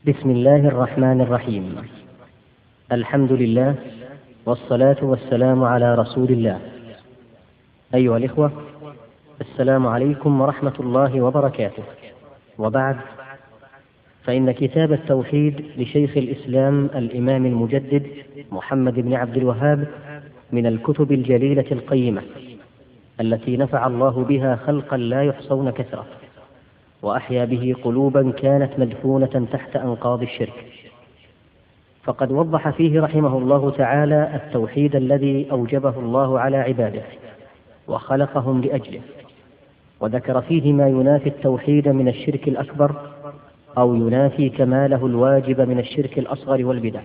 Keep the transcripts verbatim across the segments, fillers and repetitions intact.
بسم الله الرحمن الرحيم. الحمد لله والصلاة والسلام على رسول الله. أيها الإخوة، السلام عليكم ورحمة الله وبركاته. وبعد، فإن كتاب التوحيد لشيخ الإسلام الإمام المجدد محمد بن عبد الوهاب من الكتب الجليلة القيمة التي نفع الله بها خلقا لا يحصون كثرة، وأحيا به قلوبا كانت مدفونة تحت أنقاض الشرك. فقد وضح فيه رحمه الله تعالى التوحيد الذي أوجبه الله على عباده وخلقهم لأجله، وذكر فيه ما ينافي التوحيد من الشرك الأكبر أو ينافي كماله الواجب من الشرك الأصغر والبدع.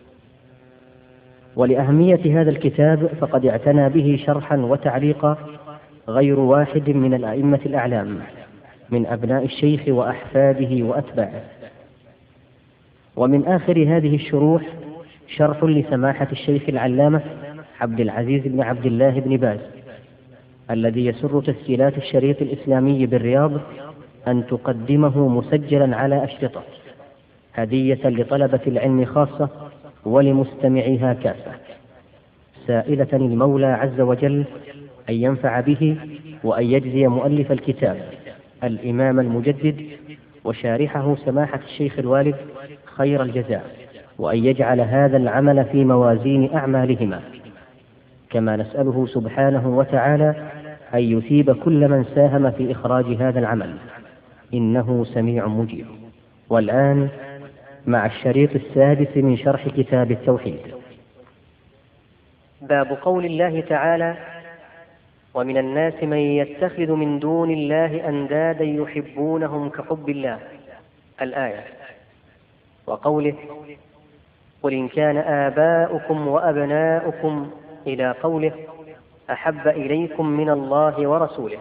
ولأهمية هذا الكتاب فقد اعتنى به شرحا وتعليقا غير واحد من الأئمة الأعلام من أبناء الشيخ وأحفاده وأتباعه. ومن آخر هذه الشروح شرح لسماحة الشيخ العلامة عبد العزيز بن عبد الله بن باز، الذي يسر تسجيلات الشريط الإسلامي بالرياض أن تقدمه مسجلا على أشرطة هدية لطلبة العلم خاصة ولمستمعيها كافة، سائلة المولى عز وجل أن ينفع به وأن يجزي مؤلف الكتاب الإمام المجدد وشارحه سماحة الشيخ الوالد خير الجزاء، وأن يجعل هذا العمل في موازين أعمالهما. كما نسأله سبحانه وتعالى أن يثيب كل من ساهم في إخراج هذا العمل، إنه سميع مجيب. والآن مع الشريط السادس من شرح كتاب التوحيد. باب قول الله تعالى: ومن الناس من يتخذ من دون الله أندادا يحبونهم كحب الله، الآية. وقوله: قل إن كان آباؤكم وأبناؤكم، إلى قوله: أحب إليكم من الله ورسوله.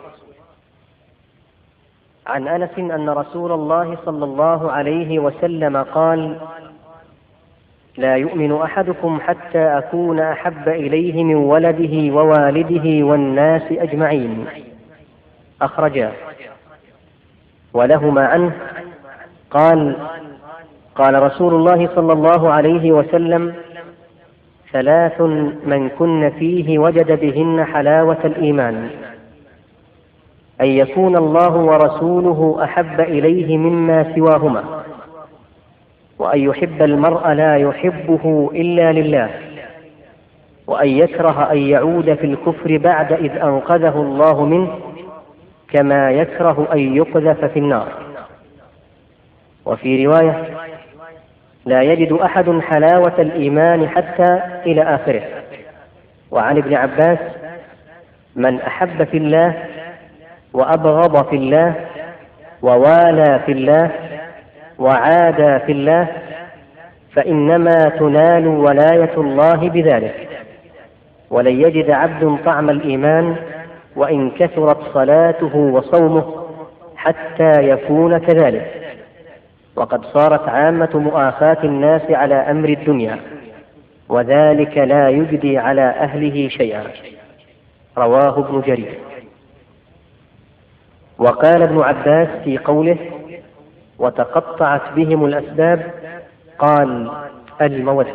عن أنس أن رسول الله صلى الله عليه وسلم قال: لا يؤمن أحدكم حتى أكون أحب إليه من ولده ووالده والناس أجمعين، أخرجاه. ولهما عنه قال: قال رسول الله صلى الله عليه وسلم: ثلاث من كن فيه وجد بهن حلاوة الإيمان: أن يكون الله ورسوله أحب إليه مما سواهما، وأن يحب المرء لا يحبه إلا لله، وأن يكره أن يعود في الكفر بعد إذ أنقذه الله منه، كما يكره أن يقذف في النار. وفي رواية: لا يجد أحد حلاوة الإيمان حتى إلى آخره. وعن ابن عباس: من أحب في الله وأبغض في الله ووالى في الله وعادى في الله فإنما تنال ولاية الله بذلك، ولن يجد عبد طعم الإيمان وإن كثرت صلاته وصومه حتى يكون كذلك. وقد صارت عامة مؤاخاة الناس على أمر الدنيا، وذلك لا يجدي على أهله شيئا. رواه ابن جرير. وقال ابن عباس في قوله: وتقطعت بهم الأسباب، قال: المودة.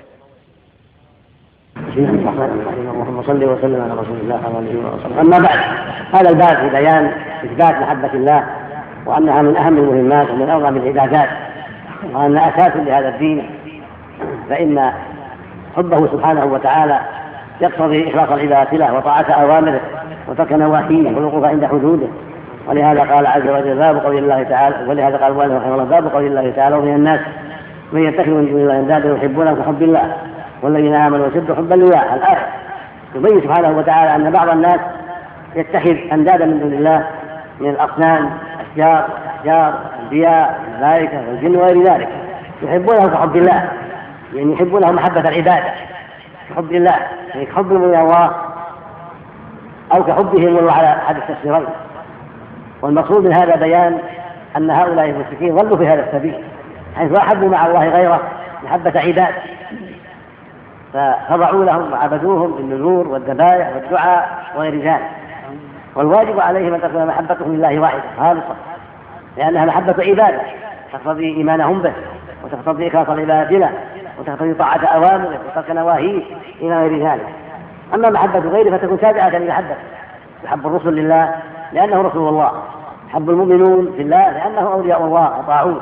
اللهم صل وسلم على رسول الله صلى الله عليه وسلم. أما بعد، هذا الباب في بيان إثبات محبة الله، وأنها من أهم المهمات ومن أعظم العبادات، وأن أساس لهذا الدين، فإن حبه سبحانه وتعالى يقتضي إخلاص العبادة له وطاعة أوامره وترك نواهيه والوقوف عند حدوده. ولهذا قال عز وجل: باب قول الله تعالى، ولهذا قال المؤلف رحمه الله: باب قول الله تعالى: ومن الناس من يتخذ من دون الله أندادا يحبونهم كحب الله والذين آمنوا أشد حبا لله. الآية يبين سبحانه وتعالى أن بعض الناس يتخذ أندادا من دون الله من الأصنام، أشجار أحجار أنبياء الملائكة والجن وغير ذلك، يحبونهم كحب الله، يعني يحبونهم محبة العبادة كحب الله، يعني كحبهم من الله أو كحبهم على أحد التفسيرين. والمقصود من هذا بيان أن هؤلاء المشركين ظلوا في هذا السبيل، حيث أحبوا مع الله غيره محبة عباد، فخضعوا لهم وعبدوهم بالنذور والذبائح والدعاء وغير ذلك. والواجب عليهم أن تكون محبتهم لله واحدة خالصة، لأنها محبة عبادة تقتضي إيمانهم به وتقتضي إخلاص العبادة له، وتقتضي طاعة أوامره وترك نواهيه إلى غير ذلك. أما محبة غيره فتكون تابعة لمحبته، يحب الرسل لله لأنه رسول الله، يحب المؤمنون في الله لأنه أولياء الله وطاعوه.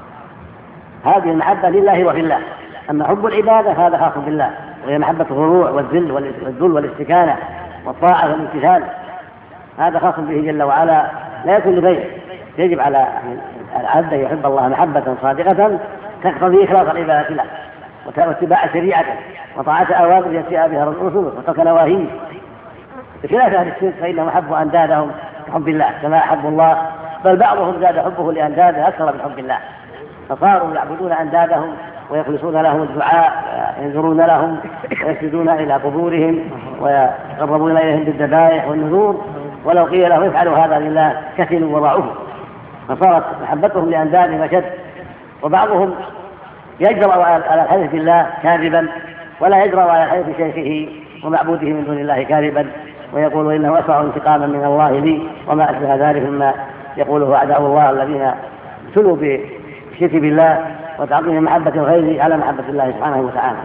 هذه المحبة لله وفي الله. أما حب العبادة هذا خاص بالله، وهي محبة الخضوع والذل والذل والاستكانة والطاعة والامتثال، هذا خاص به جل وعلا لا يكون لغيره. يجب على العبد أن يحب الله محبة صادقة تقتضي إخلاص العبادة له واتباع شريعته وطاعة أوامره التي جاء بها رسوله وترك نواهيه، بخلاف أهل الشرك فإنهم حبوا أندادهم بحب الله كما أحب الله، بل بعضهم زاد حبه لأنداده أكثر من حب الله، فصاروا يعبدون أندادهم ويخلصون لهم الدعاء وينذرون لهم ويسجدون إلى قبورهم ويقربون إليهم بالذبائح والنذور، ولو قيل لهم افعلوا هذا لله كسلوا وضعوه، فصارت محبتهم لأندادهم أشد. وبعضهم يجرأ على الحلف بالله كاذبا ولا يجرأ على حلف شيخه ومعبوده من دون الله كاذبا، ويقول إنه أسرع انتقاما من الله لي وما أشبه ذلك مما يقوله أعداء الله الذين ابتلوا بالشرك بالله وتعظيم محبة الغير على محبة الله سبحانه وتعالى.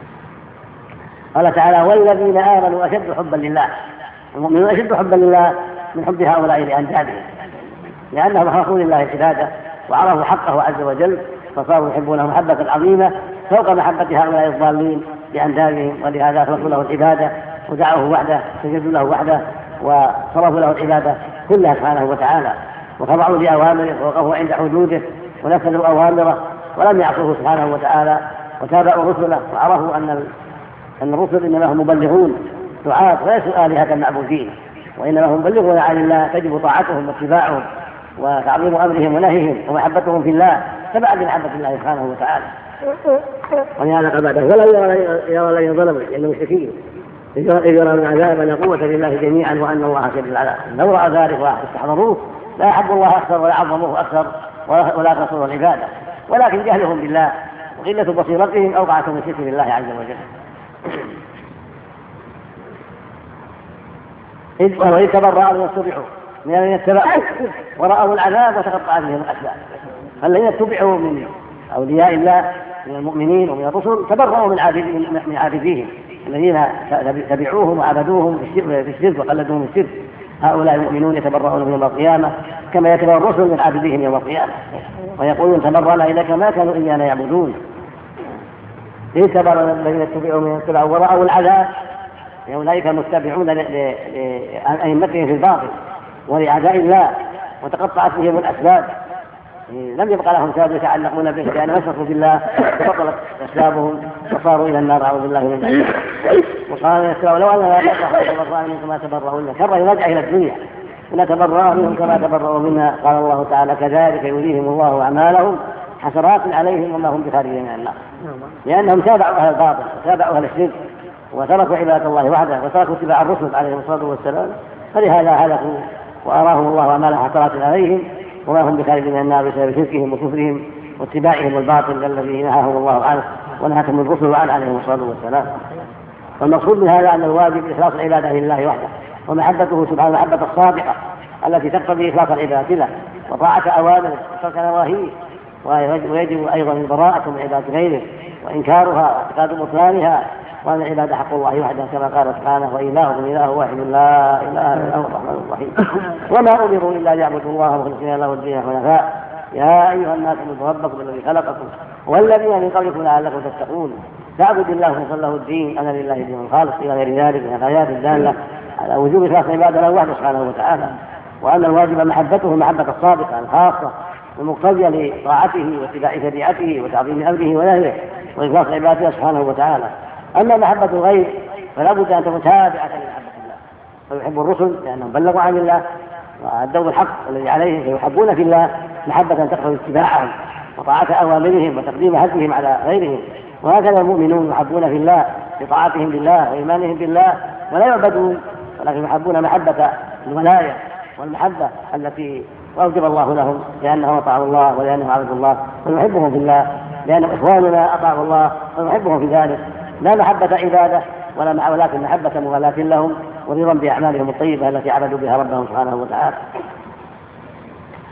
قال تعالى: والذين آمنوا أشد حبا لله. المؤمنون أشد حبا لله من حب هؤلاء لأندادهم، لأنهم أخلصوا لله العبادة وعرفوا حقه عز وجل، فصاروا يحبونه محبة عظيمة فوق محبة هؤلاء الضالين لأندادهم، ولهذا أخلصوا له العبادة ودعوه وحده، سجدوا له وحده وصرفوا له العبادة كلها سبحانه وتعالى، وخضعوا لأوامره ووقفوا عند حدوده ونفذوا أوامره ولم يعصوه سبحانه وتعالى، وتابعوا رسله وعرفوا أن أن الرسل إنما هم مبلغون دعاة وليسوا آلهة معبودين، وإنما هم مبلغون عن الله، تجب طاعتهم واتباعهم وتعظيم أمرهم ونهيهم ومحبتهم في الله تبعا لمحبة الله سبحانه وتعالى. ولهذا قال بعده: ولا يرى الذين ظلموا لأن المشركين إذ يرون العذاب أن قوة لله جميعا وأن الله شديد العذاب. لو رأى ذلك واستحضروه لا يحب الله أكثر ولا عظموه أكثر ولا قصروا العبادة، ولكن جهلهم بالله وقلة بصيرتهم أوقعتهم من شرك بالله عز وجل. وإذ تبرأوا الذين اتبعوا من الذين اتبعوا ورأوا العذاب وتقطعت بهم الأسباب. الذين اتبعوا من أولياء الله من المؤمنين ومن الرسل تبرأوا من من عابديهم الذين تبعوهم وعبدوهم في الشرك وقلدوهم في الشرك. هؤلاء المؤمنون يتبرؤون من يوم القيامة كما يتبرأ الرسل من عابديهم يوم القيامة، ويقولون: تبرأنا إليك ما كانوا إيانا يعبدون. إذ تبرأ الذين اتبعوا من اتبعوا ورأوا العذاب، أولئك المتبعون لأئمتهم في الباطل ولأعداء الله وتقطعت بهم الأسباب، لم يبقى لهم سبب يتعلقون به لأنهم أشركوا بالله وبطلت أسبابهم وصاروا إلى النار أعوذ بالله من ذلك. وقال: لو أن لا تبرأ منهم كما تبرؤوا منا، كره يرجع إلى الدنيا ونتبرأ منهم كما تبرؤوا منا. قال الله تعالى: كذلك يريهم الله أعمالهم حسرات عليهم وما هم بخارجين من النار، لأنهم تابعوا أهل الباطل وتابعوا أهل الشرك وتركوا عبادة الله وحده وتركوا اتباع الرسل عليهم الصلاة والسلام، فلهذا هلكوا وأراهم الله أعمالهم حسرات عليهم وما هم بخارجين من النار بسبب شركهم وكفرهم واتباعهم الباطل الذي نهاهم الله عنه ونهاهم الرسل عنه عليهم الصلاة والسلام. والمقصود من هذا أن الواجب إخلاص العبادة لله وحده ومحبته سبحانه المحبة الصادقة التي تقتضي إخلاص العبادة له وطاعة أوامره وترك نواهيه، ويجب أيضا البراءة من عبادة غيره وإنكارها واعتقاد بطلانها، وأن العبادة حق الله وحده كما قال سبحانه: وإلهكم إله واحد لا إله إلا هو الرحمن الرحيم. وما أمروا إلا ليعبدوا الله مخلصين له الدين حنفاء. يا أيها الناس اعبدوا ربكم الذي خلقكم والذين من قبلكم لعلكم تتقون. فاعبدوا الله مخلصا له الدين، أنا لله دين الخالص إلى غير ذلك من الآيات الدالة على وجوب إخلاص العبادة له وحده سبحانه وتعالى، وأن الواجب محبته محبة الصادقة الخاصة المقتضية لطاعته واتباع شريعته وتعظيم أمره ونهيه وإخلاص عبادته سبحانه وتعالى. أما محبة الغير فلا بد أن تكون تابعة لمحبة الله، فيحب الرسل لأنهم بلغوا عن الله وأدوا الحق الذي عليهم، فيحبون في الله محبة تقتضي اتباعهم وطاعة أوامرهم وتقديم هديهم على غيرهم. وهكذا المؤمنون يحبون في الله بطاعتهم لله وإيمانهم بالله ولا يعبدون، ولكن يحبون محبة الولاية والمحبة التي أوجب الله لهم لأنهم أطاعوا الله ولأنهم عبدوا الله، ونحبهم في الله لأنهم إخواننا أطاعوا الله ونحبهم في ذلك، لا محبة عبادة ولا ولكن محبة مغالاة لهم ورضا بأعمالهم الطيبة التي عبدوا بها ربهم سبحانه وتعالى.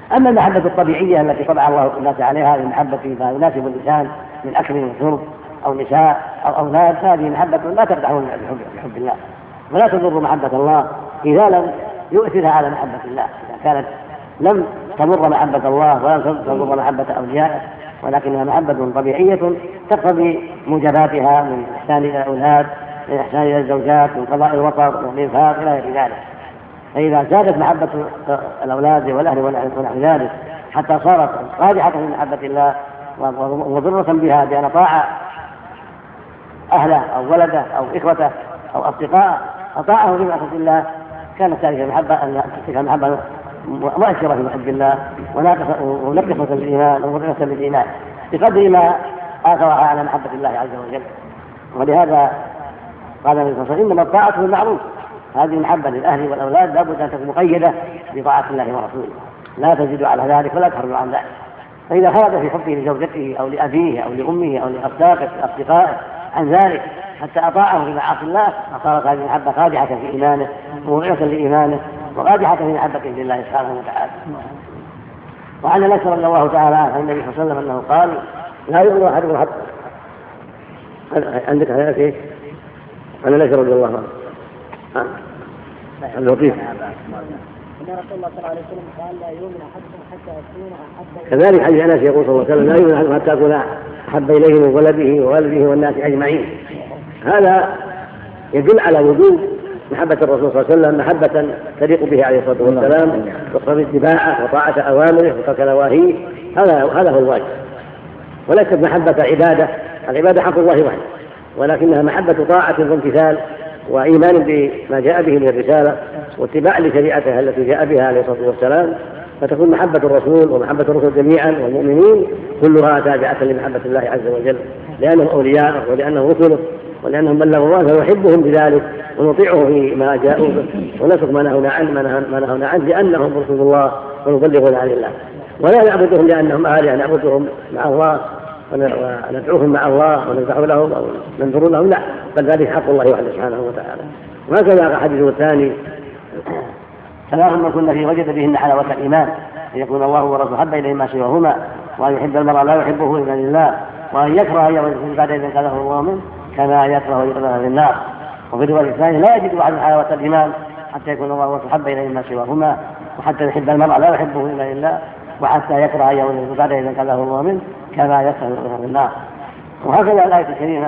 أما المحبة الطبيعية التي طبع الله الناس عليها المحبة ما يناسب الإنسان من أكل وشرب أو نساء أو أولاد، هذه محبة لا تقدح بحب الله، ولا تضر محبة الله إذا لم يؤثرها على محبة الله، إذا كانت لم تضر محبة الله ولا تضر محبة أوليائه، ولكنها محبة طبيعية تقتضي موجباتها من إحسان إلى الأولاد، من إحسان إلى الزوجات، من قضاء الوطر، من الإنفاق إلى غير ذلك. فإذا زادت محبة الأولاد والأهل ونحو ذلك حتى صارت قادحة في محبة الله ومضرة بها بأن أطاع أهله أو ولده أو إخوته أو أصدقائه أطاعه في معصية الله، كانت هذه المحبة أن تلك المحبة مؤثرة في محب الله ونقصة للإيمان ومضرة للإيمان بقدر ما آثرها على محبة الله عز وجل. ولهذا قال النبي صلى الله عليه وسلم: إنما الطاعة بالمعروف. هذه المحبة للأهل والأولاد لابد أن تكون مقيدة بطاعة الله ورسوله، لا تزيد على ذلك ولا تخرج عن ذلك. فإذا خرج في حبه لزوجته أو لأبيه أو لأمه أو لأصدقائه عن ذلك حتى أطاعه في معاصي الله، فصارت هذه المحبة خادعة في إيمانه ومضيعة لإيمانه وخادعة في محبته لله سبحانه وتعالى. وعن أنس رضي الله تعالى عن النبي صلى الله عليه وسلم أنه قال: لا يؤمن أحدكم حتى عندك هذا ايش؟ عن أنس رضي الله عنه اللطيف ان رسول الله صلى الله عليه وسلم قال: لا يؤمن احدكم حتى يكون احب. كذلك حديث أنس يقول صلى الله عليه وسلم: لا يؤمن أحدكم حتى يكون أحب إليه من ولده ووالده والناس أجمعين. هذا يدل على وجوب محبة الرسول صلى الله عليه وسلم محبة تليق به عليه الصلاة والسلام، واقتضي اتباعه وطاعة أوامره وترك نواهيه. هذا هذا هو الواجب، وليست محبة عبادة. العبادة حق الله وحده، ولكنها محبة طاعة وامتثال وإيمان بما جاء به من الرسالة واتباع لشريعته التي جاء بها عليه الصلاة والسلام، فتكون محبة الرسول ومحبة الرسل جميعا والمؤمنين كلها تابعة لمحبة الله عز وجل، لأنهم أولياء ولأنهم رسله ولأنهم بلغوا الله فيحبهم بذلك ونطيعه فيما جاءوا به ونترك ما نهونا عنه ما نهونا عنه لأنهم رسول الله ونبلغون عن الله. ولا نعبدهم لأنهم آلهة نعبدهم مع الله وندعوهم مع الله ونذبح لهم أو ننذر لهم، لا، بل ذلك حق الله وحده سبحانه وتعالى. وهكذا حديثه الثاني: ثلاث من كن فيه وجد بهن حلاوة الإيمان، أن يكون الله ورسوله أحب إليه ما سواهما، وأن يحب المرء لا يحبه إلا لله، وأن يكره أن يوجد بعد إذن كذا الله منه كما يكره أن يقذف في النار. وفي الرواية الثانية: لا يجد أحد حلاوة الإيمان حتى يكون الله ورسوله أحب إليه ما سواهما، وحتى يحب المرء لا يحبه إلا لله، وحتى يكره أن يوجد بعد إذن كذا الله منه كما يكره أن يقذف في النار. وهكذا الآية الكريمة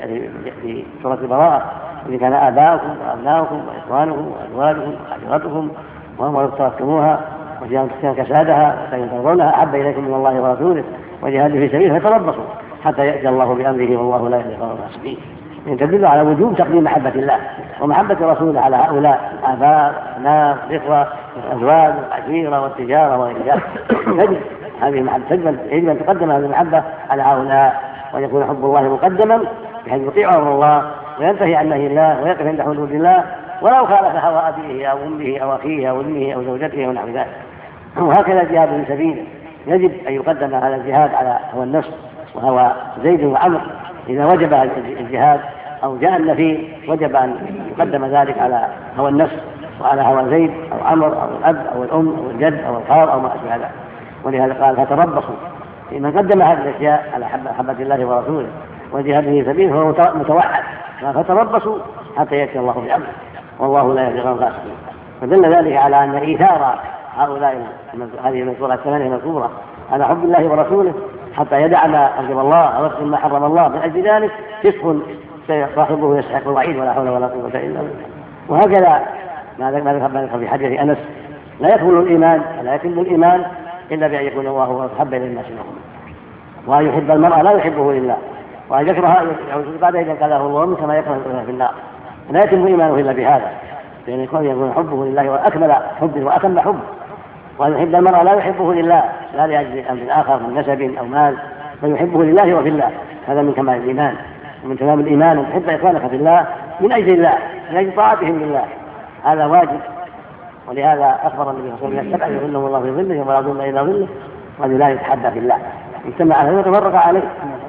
في سورة البراءة: إذ كان آباؤكم وأبناؤكم وإخوانكم وأزواجكم وعشيرتكم وأموال اقترفتموها وتجارة كسادها وتجارة ترضونها أحب إليكم من الله ورسوله وجهاد في سبيله فتربصوا حتى يأتي الله بأمره والله لا يهدي القوم الفاسقين. تدل على وجوب تقديم محبة الله ومحبة رسوله على هؤلاء الآباء والأبناء والإخوة والأزواج والعشيرة والتجارة وغير ذلك. يجب هذه المحبة يجب أن تقدم هذه المحبة على هؤلاء، وأن يكون حب الله مقدما بحيث يطيع أمر الله وينتهي عن نهي الله ويقف عند حدود الله ولو خالف هوى أبيه أو أمه أو أخيه أو ابنه أو زوجته ونحو ذلك. وهكذا الجهاد في سبيله يجب أن يقدم هذا الجهاد على هوى النفس وهوى زيد وعمر. إذا وجب الجهاد أو جاء النفي وجب أن يقدم ذلك على هوى النفس وعلى هوى زيد أو عمر أو الأب أو الأم أو الجد أو الخال أو ما أشبه ذلك. ولهذا قال: فتربصوا. لمن قدم هذه الأشياء على محبة الله ورسوله وجهاد في سبيله فهو متوحد، فتربصوا حتى يأتي الله بأمره والله لا يهدي القوم الفاسقين. فدل ذلك على أن إيثار هؤلاء هذه المذكورة الثمانية المذكورة على حب الله ورسوله حتى يدع ما أوجب الله أو يقسم ما حرم الله، من أجل ذلك فسق صاحبه يستحق الوعيد ولا حول ولا قوة إلا بالله. وهكذا ما ذكر في حديث أنس: لا يكمل الإيمان ولا يتم الإيمان إلا بأن يكون الله أحب إلى الناس منهم، وأن يحب المرء لا يحبه لله، وأن يكره بعد إذا قاله الله منه كما يكره في النار. لا يتم إيمانه إلا بهذا، لأن يكون حبه لله وأكمل حبه وأكمل حبه. وأن يحب المرء لا يحبه لله لا لأجل أمر آخر من نسب أو مال، فيحبه لله وفي الله. هذا من كمال الإيمان ومن تمام الإيمان أن تحب إخوانك في الله من أجل الله من أجل طاعتهم لله، هذا واجب. ولهذا أخبر النبي صلى الله عليه وسلم: السبع يظلهم الله في ظله ولا يظل إلا ظله وأن لا يتحدى في الله اجتمع عليه وتفرق عليه.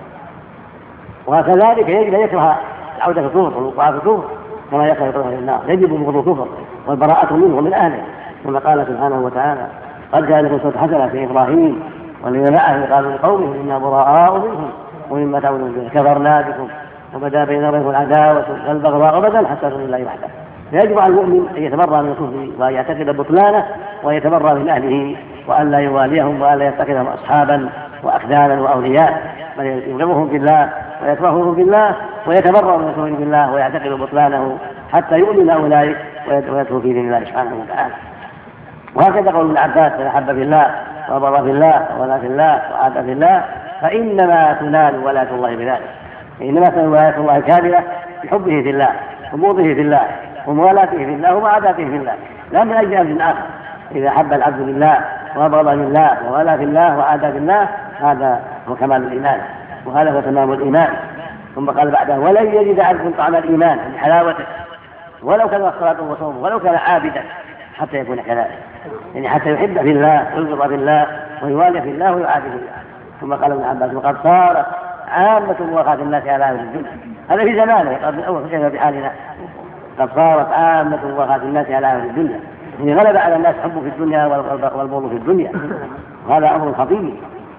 وكذلك يجب أن يكره عودة الكفر والوقوع في الكفر كما يكره يكره في النار. يجب بغض الكفر والبراءة منه ومن أهله، كما قال سبحانه وتعالى: قد جاء لكم سورة حسنة في إبراهيم والذين معه قالوا لقومهم إنا براء منهم ومما تعبدون به كفرنا بكم وبدا بيننا وبينكم العداوة والبغضاء أبدا حتى تؤمنوا بالله وحده. فيجب على المؤمن أن يتبرأ من الكفر وأن يعتقد بطلانه ويتبرأ من أهله وأن لا يواليهم وأن لا يتخذهم أصحابا وأخدانا وأولياء، بل يبغضهم في الله ويكرههم في الله ويتبرأ من الكفر بالله ويعتقد بطلانه حتى يؤمن أولئك ويدخل في دين الله سبحانه وتعالى. وهكذا قول ابن عباس: من أحب في الله وبغض في الله ولا في الله وعاد في الله فإنما تنال ولاية الله بذلك. إنما تنال ولاية الله كاملة بحبه في الله وبغضه في الله وموالاته في الله ومعاداته في الله، لا من أجل أمر آخر. إذا أحب العبد لله وبغض لله ووالى في الله وعادى في الله هذا هو كمال الإيمان وهذا هو تمام الإيمان. ثم قال بعده: ولن يجد عبد طعم الإيمان بحلاوته ولو كان الصلاة وصوم ولو كان عابدا حتى يكون كذلك، يعني حتى يحب في الله ويبغض في الله ويوالي في الله ويعادي في الله. ثم قال ابن عباس: وقد صارت عامة مواقعة الناس على أهل الدنيا، هذا في زمانه قبل الأول كيف بحالنا. قد صارت عامة مواقعة الناس على أهل الدنيا، يعني غلب على الناس حب في الدنيا والبغض في الدنيا، وهذا أمر خطير.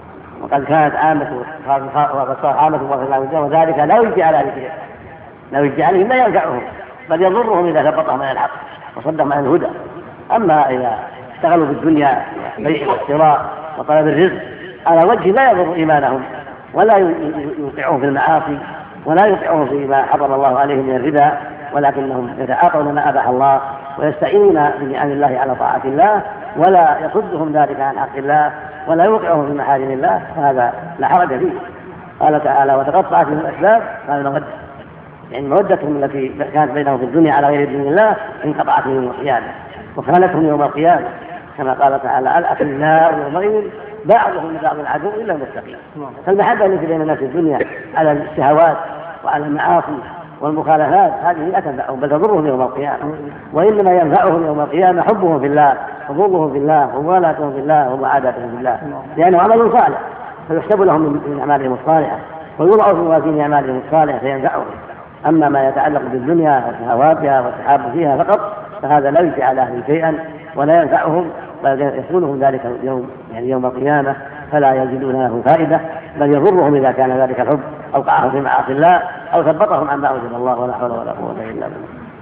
وقد كانت عامة وقد صارت عامة مواقعة الدنيا وذلك لا يجي على ذلك، لا يجي عليهم لا ينفعهم بل يضرهم إذا ثبطهم عن الحق وصدهم عن الهدى. أما إذا اشتغلوا في الدنيا بيع والشراء وطلب الرزق على وجه لا يضر إيمانهم ولا يوقعهم في المعاصي ولا يوقعهم فيما حرم الله عليهم من الربا، ولكنهم يتعاطون ما أباح الله ويستعينون بنعم الله على طاعة الله ولا يصدهم ذلك عن حق الله ولا يوقعهم في محارم الله، فهذا لا حرج فيه. قال تعالى: وتقطعت من الأسباب، قال المودة، يعني مودتهم التي كانت بينهم في الدنيا على غير دين الله انقطعت يوم القيامة وخانتهم يوم القيامة، كما قال تعالى: الأخلاء يومئذ بعضهم لبعض عدو إلا المتقين. فالمحبة التي بين الناس في الدنيا على الشهوات وعلى المعاصي والمخالفات هذه لا تنفعهم بل تضرهم يوم القيامة، وإنما ينفعهم يوم القيامة حبهم في الله وبغضهم في الله وموالاتهم في الله ومعاداتهم في الله، لأنه عمل صالح فيحسب لهم من أعمالهم الصالحة ويوضع في موازين أعمالهم الصالحة فينفعهم. أما ما يتعلق بالدنيا وشهواتها والتحاب فيها فقط فهذا لا يجزي على أهله شيئا ولا ينفعهم بل يحصلهم ذلك اليوم يعني يوم القيامة فلا يجدون له فائدة بل يضرهم إذا كان ذلك الحب أوقعهم في معاصي الله أو ثبطهم عما أوجب الله، ولا حول ولا قوة إلا بالله.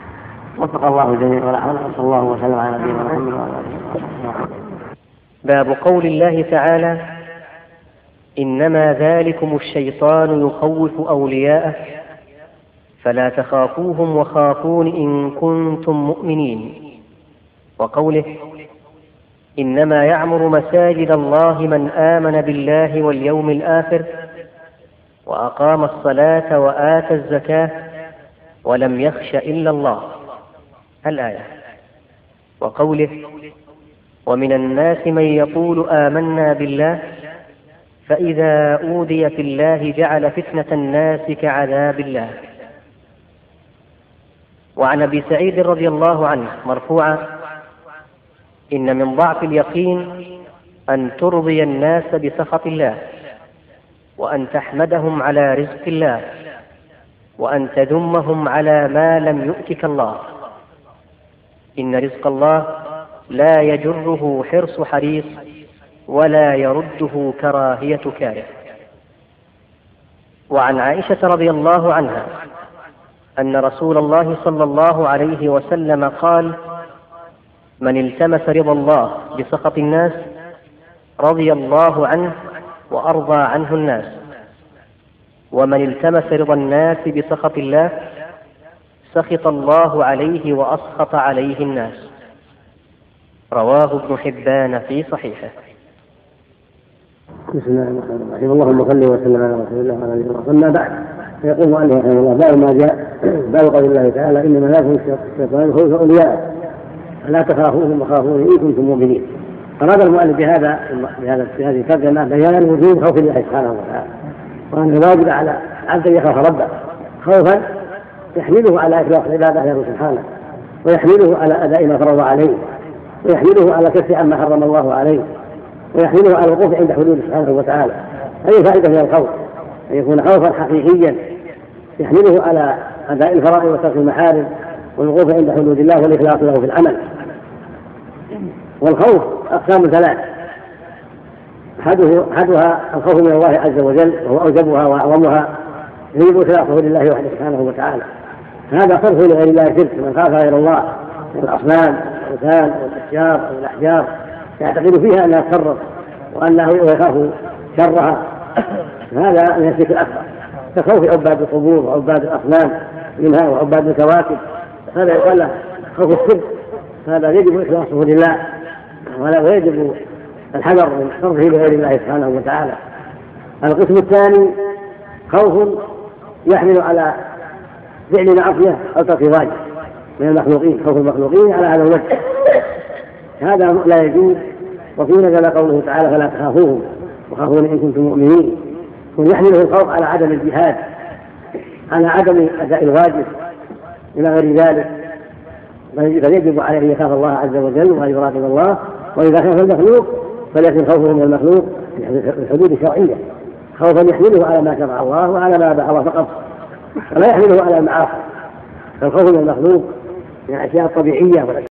وفق الله الجميع ولا حول، صلى الله وسلم على نبينا محمد وعلى آله وصحبه. باب قول الله تعالى: إنما ذلكم الشيطان يخوف أولياءه فلا تخافوهم وخافون إن كنتم مؤمنين. وقوله: إنما يعمر مساجد الله من آمن بالله واليوم الآخر وأقام الصلاة وآتى الزكاة ولم يخش إلا الله. الآية. وقوله: ومن الناس من يقول آمنا بالله فإذا أوذي في الله جعل فتنة الناس كعذاب الله. وعن أبي سعيد رضي الله عنه مرفوعا: إن من ضعف اليقين أن ترضي الناس بسخط الله وأن تحمدهم على رزق الله وأن تذمهم على ما لم يؤتك الله. إن رزق الله لا يجره حرص حريص ولا يرده كراهية كاره. وعن عائشة رضي الله عنها أن رسول الله صلى الله عليه وسلم قال: من التمس رضا الله بسخط الناس رضي الله عنه وأرضى عنه الناس، ومن التمس رضا الناس بسخط الله سخط الله عليه وأسخط عليه الناس. رواه ابن حبان في صحيحه. بسم الله الرحمن الرحيم. اللهم صل وسلم على رسول الله وعلى اله وصحبه. أما بعد، فيقول مؤلف رحمه الله: باب ما جاء باب قول الله تعالى: إنما ذلكم الشيطان يخوف أولياءه فلا تخافوهم وخافوني إن كنتم مؤمنين. أراد المؤلف بهذا بهذا في هذه الترجمة بيان وجوب خوف الله سبحانه وتعالى، وأن الواجب على عبد أن يخاف ربه خوفا يحمله على إخلاص العبادة له سبحانه، ويحمله على أداء ما فرض عليه، ويحمله على كف عما حرم الله عليه، ويحمله على الوقوف عند حدود سبحانه وتعالى. هذه فائدة من الخوف، أن يكون خوفا حقيقيا يحمله على أداء الفرائض وترك المحارم والوقوف عند حدود الله والإخلاص له في العمل. والخوف أقسام ثلاث، أحدها الخوف من الله عز وجل وهو أوجبها وأعظمها، يجب إخلاصه لله وحده سبحانه وتعالى. هذا صرف لغير الله شرك، من خاف غير الله من الأصنام والأوثان والأشجار والأحجار يعتقد فيها أنها تصرف وأنه يخاف شرها، هذا من الشرك الأكبر، كخوف عباد القبور وعباد الأصنام منها وعباد الكواكب، هذا يقال له خوف الشرك، هذا يجب إخلاصه لله ويجب الحذر من صرفه لغير الله سبحانه وتعالى. القسم الثاني خوف يحمل على فعل معصية أو ترك واجب من المخلوقين، خوف المخلوقين على هذا الوجه، هذا لا يجوز. وفي نزل قوله تعالى فلا تخافوهم وخافون إن كنتم مؤمنين، يحمله الخوف على عدم الجهاد، على عدم أداء الواجب إلى غير ذلك، فيجب عليه أن يخاف الله عز وجل وأن يراقب الله، وإذا خاف المخلوق فليكن خوفه من المخلوق بالحدود الشرعية، خوفا يحمله على ما شرع الله وعلى ما أباح الله فقط، ولا يحمله على المعاصي. فالخوف من المخلوق من الأشياء الطبيعية